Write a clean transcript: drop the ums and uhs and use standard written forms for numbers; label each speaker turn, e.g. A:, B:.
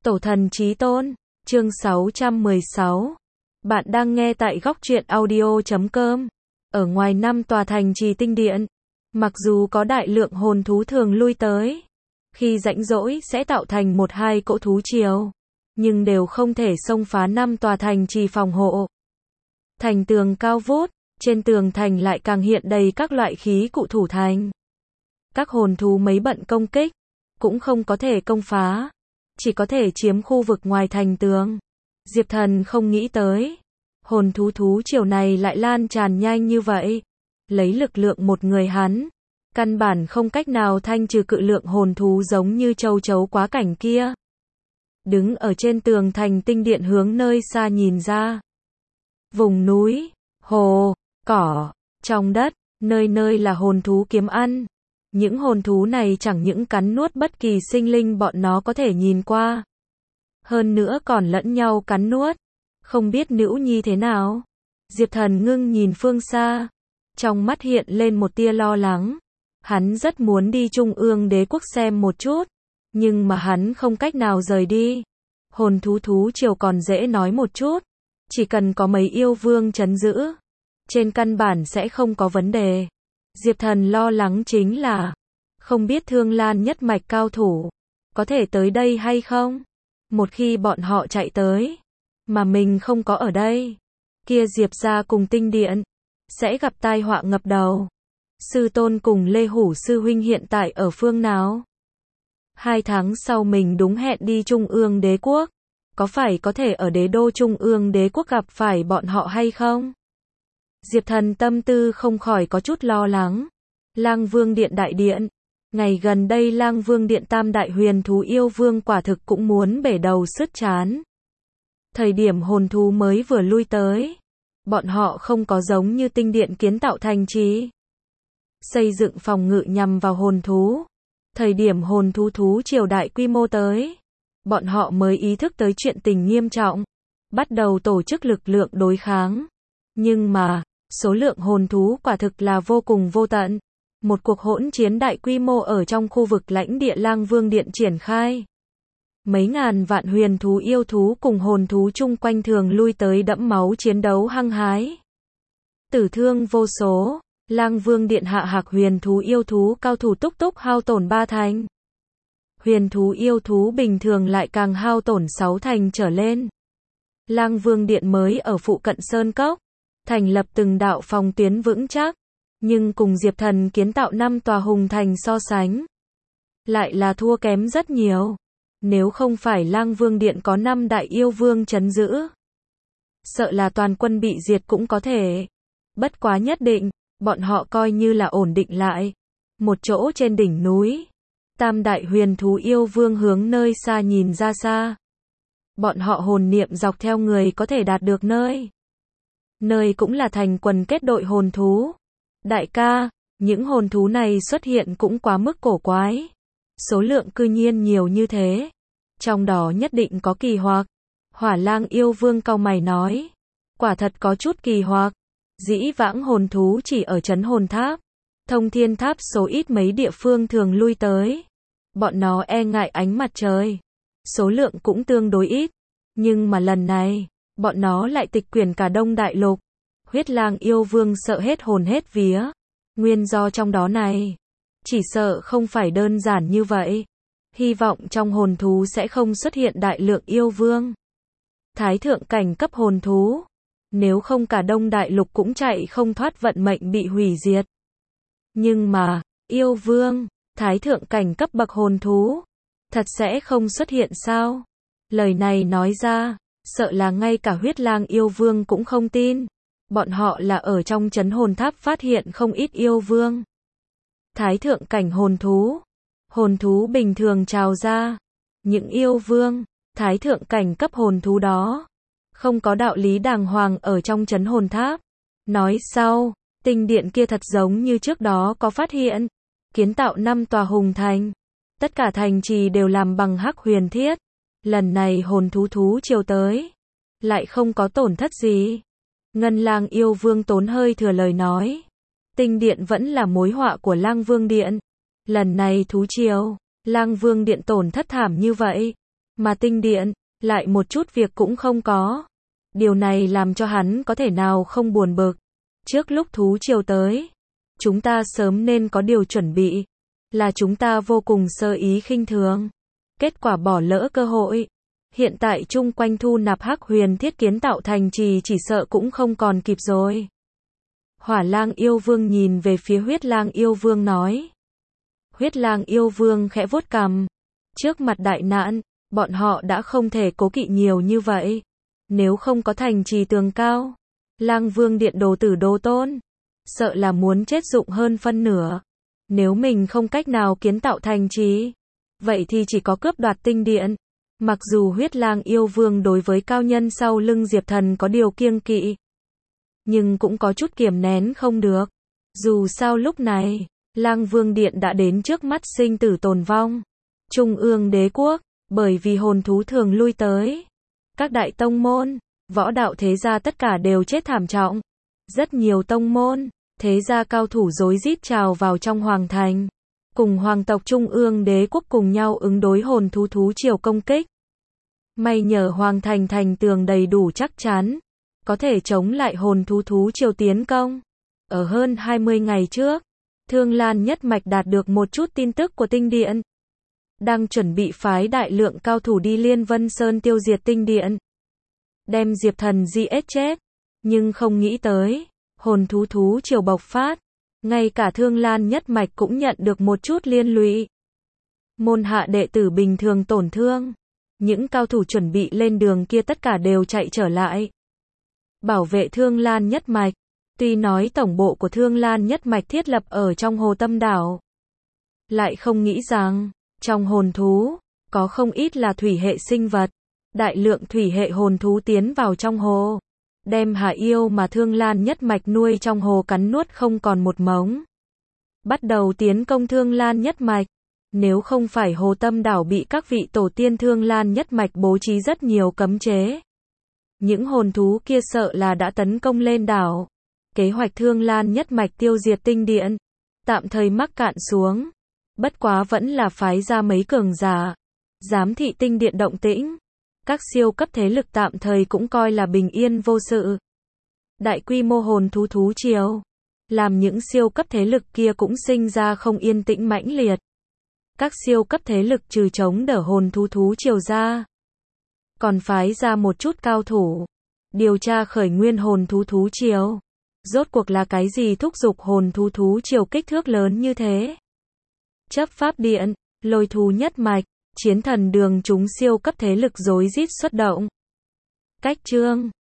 A: Tổ thần chí tôn, chương 616. Bạn đang nghe tại góc truyện audio.com. Ở ngoài 5 tòa thành trì tinh điện, mặc dù có đại lượng hồn thú thường lui tới, khi rảnh rỗi sẽ tạo thành 1-2 cỗ thú triều, nhưng đều không thể xông phá 5 tòa thành trì phòng hộ. Thành tường cao vút, trên tường thành lại càng hiện đầy các loại khí cụ thủ thành. Các hồn thú mấy bận công kích, cũng không có thể công phá, chỉ có thể chiếm khu vực ngoài thành tường. Diệp Thần không nghĩ tới, hồn thú triều này lại lan tràn nhanh như vậy. Lấy lực lượng một người hắn, căn bản không cách nào thanh trừ cự lượng hồn thú giống như châu chấu quá cảnh kia. Đứng ở trên tường thành tinh điện hướng nơi xa nhìn ra. Vùng núi, hồ, cỏ, trong đất, nơi nơi là hồn thú kiếm ăn. Những hồn thú này chẳng những cắn nuốt bất kỳ sinh linh bọn nó có thể nhìn qua, hơn nữa còn lẫn nhau cắn nuốt, không biết Nữu Nhi thế nào. Diệp Thần ngưng nhìn phương xa, trong mắt hiện lên một tia lo lắng. Hắn rất muốn đi Trung Ương Đế quốc xem một chút, nhưng mà hắn không cách nào rời đi. Hồn thú triều còn dễ nói một chút, chỉ cần có mấy yêu vương trấn giữ, trên căn bản sẽ không có vấn đề. Diệp Thần lo lắng chính là, không biết Thương Lan nhất mạch cao thủ, có thể tới đây hay không? Một khi bọn họ chạy tới, mà mình không có ở đây, kia Diệp gia cùng tinh điện, sẽ gặp tai họa ngập đầu. Sư tôn cùng Lê Hủ sư huynh hiện tại ở phương nào? 2 tháng sau mình đúng hẹn đi Trung Ương Đế quốc, có phải có thể ở đế đô Trung Ương Đế quốc gặp phải bọn họ hay không? Diệp Thần tâm tư không khỏi có chút lo lắng. Lang Vương Điện đại điện, ngày gần đây Lang Vương Điện tam đại huyền thú yêu vương quả thực cũng muốn bể đầu sứt trán. Thời điểm hồn thú mới vừa lui tới, bọn họ không có giống như tinh điện kiến tạo thành trì, xây dựng phòng ngự nhằm vào hồn thú. Thời điểm hồn thú triều đại quy mô tới, bọn họ mới ý thức tới chuyện tình nghiêm trọng, bắt đầu tổ chức lực lượng đối kháng. Nhưng mà, số lượng hồn thú quả thực là vô cùng vô tận. Một cuộc hỗn chiến đại quy mô ở trong khu vực lãnh địa Lang Vương Điện triển khai. Mấy ngàn vạn huyền thú yêu thú cùng hồn thú chung quanh thường lui tới đẫm máu chiến đấu hăng hái. Tử thương vô số, Lang Vương Điện hạ hạc huyền thú yêu thú cao thủ túc hao tổn 3 thành. Huyền thú yêu thú bình thường lại càng hao tổn 6 thành trở lên. Lang Vương Điện mới ở phụ cận Sơn Cốc, thành lập từng đạo phòng tuyến vững chắc, nhưng cùng Diệp Thần kiến tạo 5 tòa hùng thành so sánh, lại là thua kém rất nhiều. Nếu không phải Lang Vương Điện có 5 đại yêu vương trấn giữ, sợ là toàn quân bị diệt cũng có thể. Bất quá nhất định, bọn họ coi như là ổn định lại. Một chỗ trên đỉnh núi, tam đại huyền thú yêu vương hướng nơi xa nhìn ra xa. Bọn họ hồn niệm dọc theo người có thể đạt được nơi. Nơi cũng là thành quần kết đội hồn thú. Đại ca, những hồn thú này xuất hiện cũng quá mức cổ quái. Số lượng cư nhiên nhiều như thế. Trong đó nhất định có kỳ hoặc. Hỏa Lang yêu vương cau mày nói. Quả thật có chút kỳ hoặc. Dĩ vãng hồn thú chỉ ở trấn hồn tháp, Thông Thiên Tháp số ít mấy địa phương thường lui tới. Bọn nó e ngại ánh mặt trời, số lượng cũng tương đối ít. Nhưng mà lần này, bọn nó lại tịch quyển cả Đông Đại Lục. Huyết Lang yêu vương sợ hết hồn hết vía. Nguyên do trong đó này, chỉ sợ không phải đơn giản như vậy. Hy vọng trong hồn thú sẽ không xuất hiện đại lượng yêu vương, thái thượng cảnh cấp hồn thú. Nếu không cả Đông Đại Lục cũng chạy không thoát vận mệnh bị hủy diệt. Nhưng mà, yêu vương, thái thượng cảnh cấp bậc hồn thú, thật sẽ không xuất hiện sao? Lời này nói ra, sợ là ngay cả Huyết Lang yêu vương cũng không tin. Bọn họ là ở trong trấn hồn tháp phát hiện không ít yêu vương. Thái thượng cảnh hồn thú bình thường trào ra. Những yêu vương, thái thượng cảnh cấp hồn thú đó, không có đạo lý đàng hoàng ở trong trấn hồn tháp. Nói sau, tinh điện kia thật giống như trước đó có phát hiện, kiến tạo 5 tòa hùng thành. Tất cả thành trì đều làm bằng hắc huyền thiết. Lần này hồn thú triều tới, lại không có tổn thất gì. Ngân Lang yêu vương tốn hơi thừa lời nói. Tinh điện vẫn là mối họa của Lang Vương Điện. Lần này thú triều, Lang Vương Điện tổn thất thảm như vậy, Mà tinh điện, lại một chút việc cũng không có. Điều này làm cho hắn có thể nào không buồn bực. Trước lúc thú triều tới, chúng ta sớm nên có điều chuẩn bị. Là chúng ta vô cùng sơ ý khinh thường. Kết quả bỏ lỡ cơ hội. Hiện tại chung quanh thu nạp hắc huyền thiết kiến tạo thành trì chỉ sợ cũng không còn kịp rồi. Hỏa lang yêu vương nhìn về phía huyết lang yêu vương nói. Huyết lang yêu vương khẽ vuốt cằm. Trước mặt đại nạn, bọn họ đã không thể cố kỵ nhiều như vậy. Nếu không có thành trì tường cao, lang vương điện đồ tử đồ tôn, sợ là muốn chết dụng hơn phân nửa. Nếu mình không cách nào kiến tạo thành trì, vậy thì chỉ có cướp đoạt tinh điện. Mặc dù huyết lang yêu vương đối với cao nhân sau lưng Diệp Thần có điều kiêng kỵ, nhưng cũng có chút kiềm nén không được. Dù sao lúc này, lang vương điện đã đến trước mắt sinh tử tồn vong. Trung ương đế quốc, bởi vì hồn thú thường lui tới. Các đại tông môn, võ đạo thế gia tất cả đều chết thảm trọng. Rất nhiều tông môn, thế gia cao thủ rối rít trào vào trong hoàng thành. Cùng hoàng tộc Trung ương đế quốc cùng nhau ứng đối hồn thú triều công kích. May nhờ hoàng thành thành tường đầy đủ chắc chắn, có thể chống lại hồn thú triều tiến công. Ở hơn 20 ngày trước, Thương Lan nhất mạch đạt được một chút tin tức của tinh điện. Đang chuẩn bị phái đại lượng cao thủ đi Liên Vân Sơn tiêu diệt tinh điện. Đem Diệp Thần giết chết. Nhưng không nghĩ tới, hồn thú triều bộc phát. Ngay cả Thương Lan nhất mạch cũng nhận được một chút liên lụy. Môn hạ đệ tử bình thường tổn thương. Những cao thủ chuẩn bị lên đường kia tất cả đều chạy trở lại. Bảo vệ Thương Lan nhất mạch. Tuy nói tổng bộ của Thương Lan nhất mạch thiết lập ở trong Hồ Tâm Đảo. Lại không nghĩ rằng, trong hồn thú, có không ít là thủy hệ sinh vật. Đại lượng thủy hệ hồn thú tiến vào trong hồ. Đem Hà Yêu mà Thương Lan nhất mạch nuôi trong hồ cắn nuốt không còn một mống. Bắt đầu tiến công Thương Lan nhất mạch. Nếu không phải Hồ Tâm Đảo bị các vị tổ tiên Thương Lan nhất mạch bố trí rất nhiều cấm chế. Những hồn thú kia sợ là đã tấn công lên đảo. Kế hoạch Thương Lan nhất mạch tiêu diệt tinh điện, tạm thời mắc cạn xuống. Bất quá vẫn là phái ra mấy cường giả, giám thị tinh điện động tĩnh. Các siêu cấp thế lực tạm thời cũng coi là bình yên vô sự. Đại quy mô hồn thú triều, làm những siêu cấp thế lực kia cũng sinh ra không yên tĩnh mãnh liệt. Các siêu cấp thế lực trừ chống đỡ hồn thú triều ra, còn phái ra một chút cao thủ, điều tra khởi nguyên hồn thú triều. Rốt cuộc là cái gì thúc giục hồn thú triều kích thước lớn như thế? Chấp pháp điện, lôi thú nhất mạch, chiến thần đường chúng siêu cấp thế lực rối rít xuất động. Cách chương